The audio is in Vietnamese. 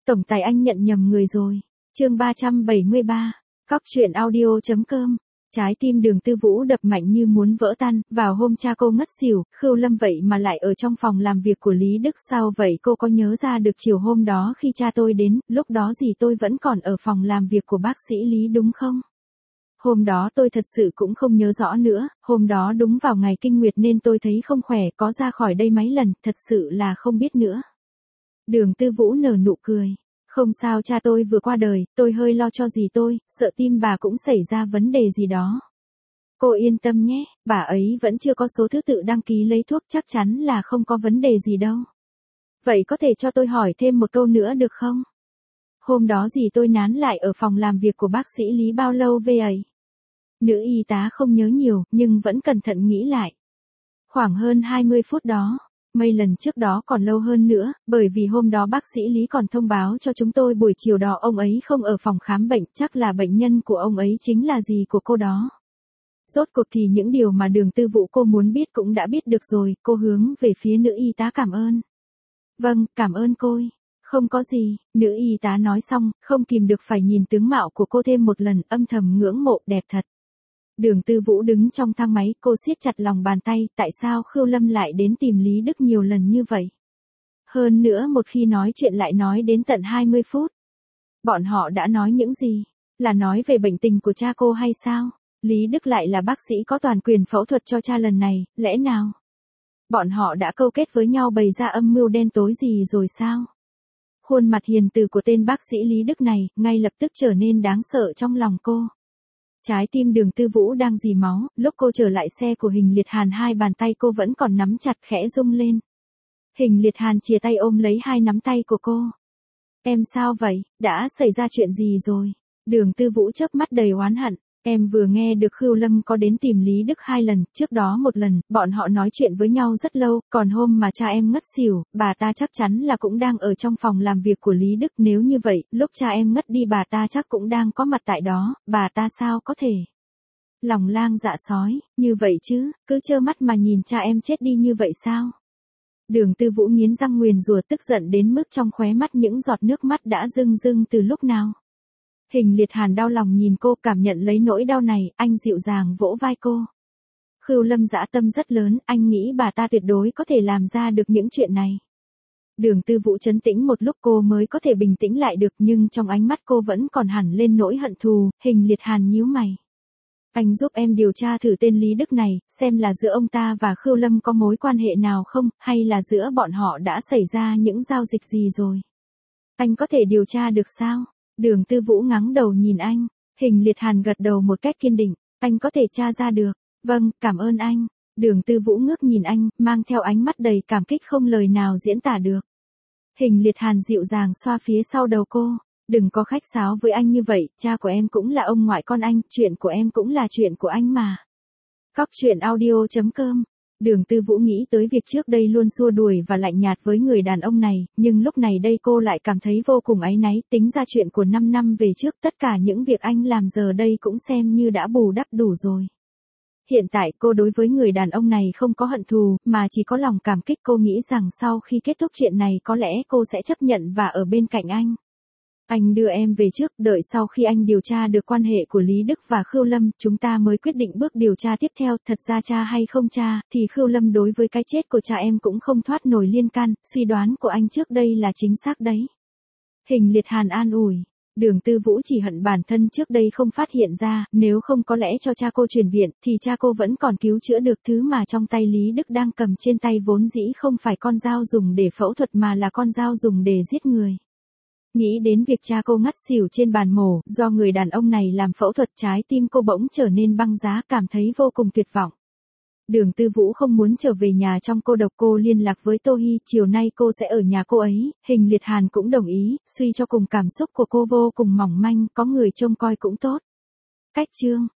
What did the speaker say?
Tổng tài anh nhận nhầm người rồi. Chương 373. Cóc truyện audio.com. Trái tim Đường Tư Vũ đập mạnh như muốn vỡ tan, vào hôm cha cô ngất xỉu, Khưu Lâm vậy mà lại ở trong phòng làm việc của Lý Đức sao vậy? Cô có nhớ ra được chiều hôm đó khi cha tôi đến, lúc đó gì tôi vẫn còn ở phòng làm việc của bác sĩ Lý đúng không? Hôm đó tôi thật sự cũng không nhớ rõ nữa, hôm đó đúng vào ngày kinh nguyệt nên tôi thấy không khỏe, có ra khỏi đây mấy lần, thật sự là không biết nữa. Đường Tư Vũ nở nụ cười. Không sao, cha tôi vừa qua đời, tôi hơi lo cho dì tôi, sợ tim bà cũng xảy ra vấn đề gì đó. Cô yên tâm nhé, bà ấy vẫn chưa có số thứ tự đăng ký lấy thuốc, chắc chắn là không có vấn đề gì đâu. Vậy có thể cho tôi hỏi thêm một câu nữa được không? Hôm đó dì tôi nán lại ở phòng làm việc của bác sĩ Lý bao lâu vậy? Nữ y tá không nhớ nhiều, nhưng vẫn cẩn thận nghĩ lại. Khoảng hơn 20 phút đó. Mấy lần trước đó còn lâu hơn nữa, bởi vì hôm đó bác sĩ Lý còn thông báo cho chúng tôi buổi chiều đó ông ấy không ở phòng khám bệnh, chắc là bệnh nhân của ông ấy chính là dì của cô đó. Rốt cuộc thì những điều mà Đường Tư Vũ cô muốn biết cũng đã biết được rồi, cô hướng về phía nữ y tá cảm ơn. Vâng, cảm ơn cô. Không có gì, nữ y tá nói xong, không kìm được phải nhìn tướng mạo của cô thêm một lần, âm thầm ngưỡng mộ, đẹp thật. Đường Tư Vũ đứng trong thang máy, cô siết chặt lòng bàn tay, tại sao Khưu Lâm lại đến tìm Lý Đức nhiều lần như vậy? Hơn nữa một khi nói chuyện lại nói đến tận 20 phút. Bọn họ đã nói những gì? Là nói về bệnh tình của cha cô hay sao? Lý Đức lại là bác sĩ có toàn quyền phẫu thuật cho cha lần này, lẽ nào? Bọn họ đã câu kết với nhau bày ra âm mưu đen tối gì rồi sao? Khuôn mặt hiền từ của tên bác sĩ Lý Đức này, ngay lập tức trở nên đáng sợ trong lòng cô. Trái tim Đường Tư Vũ đang rỉ máu, lúc cô trở lại xe của Hình Liệt Hàn hai bàn tay cô vẫn còn nắm chặt, khẽ rung lên. Hình Liệt Hàn chìa tay ôm lấy hai nắm tay của cô. Em sao vậy, đã xảy ra chuyện gì rồi? Đường Tư Vũ chớp mắt đầy oán hận. Em vừa nghe được Khưu Lâm có đến tìm Lý Đức 2 lần, trước đó một lần, bọn họ nói chuyện với nhau rất lâu, còn hôm mà cha em ngất xỉu, bà ta chắc chắn là cũng đang ở trong phòng làm việc của Lý Đức, nếu như vậy, lúc cha em ngất đi bà ta chắc cũng đang có mặt tại đó, bà ta sao có thể? Lòng lang dạ sói, như vậy chứ, cứ trơ mắt mà nhìn cha em chết đi như vậy sao? Đường Tư Vũ nghiến răng nguyền rủa, tức giận đến mức trong khóe mắt những giọt nước mắt đã rưng rưng từ lúc nào. Hình Liệt Hàn đau lòng nhìn cô, cảm nhận lấy nỗi đau này, anh dịu dàng vỗ vai cô. Khưu Lâm dã tâm rất lớn, anh nghĩ bà ta tuyệt đối có thể làm ra được những chuyện này. Đường Tư Vũ trấn tĩnh một lúc cô mới có thể bình tĩnh lại được, nhưng trong ánh mắt cô vẫn còn hẳn lên nỗi hận thù. Hình Liệt Hàn nhíu mày. Anh giúp em điều tra thử tên Lý Đức này, xem là giữa ông ta và Khưu Lâm có mối quan hệ nào không, hay là giữa bọn họ đã xảy ra những giao dịch gì rồi. Anh có thể điều tra được sao? Đường Tư Vũ ngắng đầu nhìn anh. Hình Liệt Hàn gật đầu một cách kiên định. Anh có thể tra ra được. Vâng, cảm ơn anh. Đường Tư Vũ ngước nhìn anh, mang theo ánh mắt đầy cảm kích không lời nào diễn tả được. Hình Liệt Hàn dịu dàng xoa phía sau đầu cô. Đừng có khách sáo với anh như vậy, cha của em cũng là ông ngoại con anh, chuyện của em cũng là chuyện của anh mà. Cóc truyện audio.com. Đường Tư Vũ nghĩ tới việc trước đây luôn xua đuổi và lạnh nhạt với người đàn ông này, nhưng lúc này đây cô lại cảm thấy vô cùng áy náy, tính ra chuyện của 5 năm về trước, tất cả những việc anh làm giờ đây cũng xem như đã bù đắp đủ rồi. Hiện tại cô đối với người đàn ông này không có hận thù, mà chỉ có lòng cảm kích. Cô nghĩ rằng sau khi kết thúc chuyện này có lẽ cô sẽ chấp nhận và ở bên cạnh anh. Anh đưa em về trước, đợi sau khi anh điều tra được quan hệ của Lý Đức và Khưu Lâm, chúng ta mới quyết định bước điều tra tiếp theo. Thật ra cha hay không cha, thì Khưu Lâm đối với cái chết của cha em cũng không thoát nổi liên can, suy đoán của anh trước đây là chính xác đấy. Hình Liệt Hàn an ủi. Đường Tư Vũ chỉ hận bản thân trước đây không phát hiện ra, nếu không có lẽ cho cha cô chuyển viện, thì cha cô vẫn còn cứu chữa được. Thứ mà trong tay Lý Đức đang cầm trên tay vốn dĩ không phải con dao dùng để phẫu thuật mà là con dao dùng để giết người. Nghĩ đến việc cha cô ngất xỉu trên bàn mổ, do người đàn ông này làm phẫu thuật, trái tim cô bỗng trở nên băng giá, cảm thấy vô cùng tuyệt vọng. Đường Tư Vũ không muốn trở về nhà trong cô độc, cô liên lạc với Tô Hi, chiều nay cô sẽ ở nhà cô ấy. Hình Liệt Hàn cũng đồng ý, suy cho cùng cảm xúc của cô vô cùng mỏng manh, có người trông coi cũng tốt. Cách chương